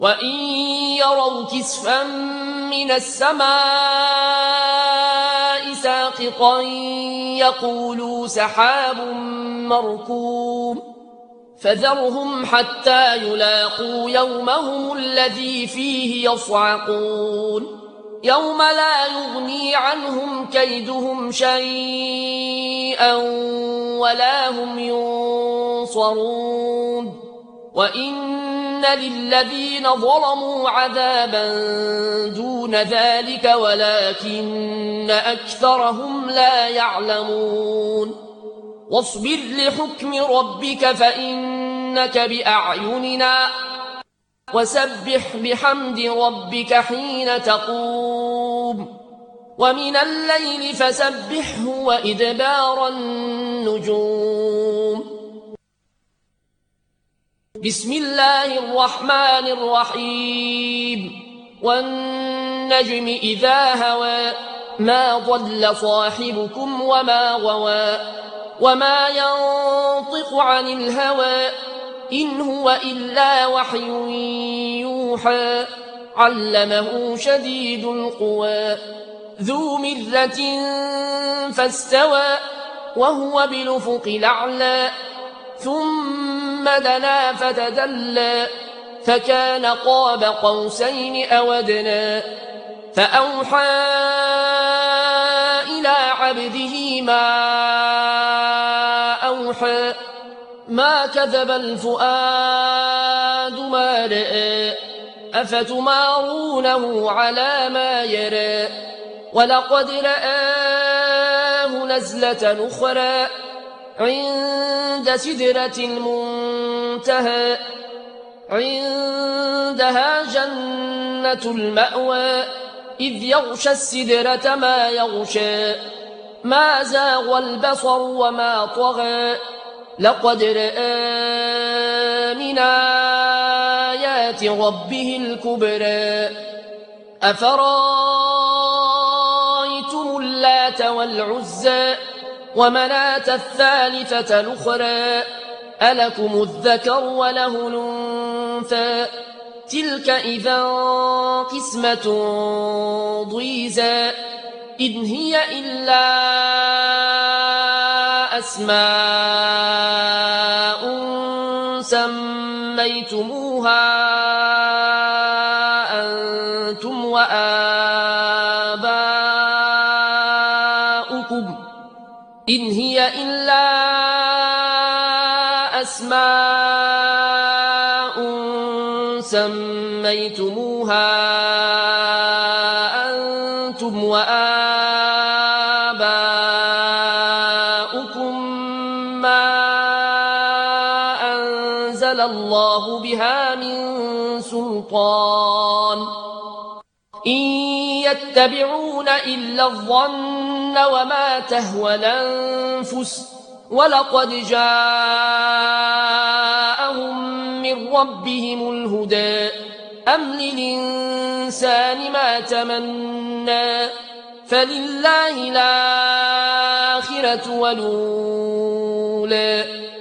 وإن يروا كسفا من السماء ساقطا يقولوا سحاب مركوم فذرهم حتى يلاقوا يومهم الذي فيه يصعقون يوم لا يغني عنهم كيدهم شيئا ولا هم ينصرون وإن للذين ظلموا عذابا دون ذلك ولكن أكثرهم لا يعلمون واصبر لحكم ربك فإنك بأعيننا وسبح بحمد ربك حين تقوم ومن الليل فسبحه وإدبار النجوم بسم الله الرحمن الرحيم والنجم إذا هوى ما ضل صاحبكم وما غوى وما ينطق عن الهوى إن هو إلا وحي يوحى علمه شديد القوى ذو مرة فاستوى وهو بالأفق الأعلى ثم دنا فتدلى فكان قاب قوسين أو أدنى فأوحى إلى عبده ما أوحى ما كذب الفؤاد ما رأى أفتمارونه على ما يرى ولقد رآه نزلة أخرى عند سدرة المنتهى عندها جنة المأوى إذ يغشى السدرة ما يغشى ما زاغ البصر وما طغى لقد رأى من آيات ربه الكبرى أفرأيتم اللات والعزى ومناة الثالثة الأخرى ألكم الذكر وله الأنثى تلك إذا قسمة ضيزى إن هي إلا أسماء سميتموها أنتم وآباؤكم إن هي إلا أسماء سميتموها أنتم وآباؤكم ما أنزل الله بها من سلطان إن يتبعون إلا الظن وما تهوى الأنفس ولقد جاءهم من ربهم الهدى أم للإنسان ما تمنى فلله الآخرة والأولى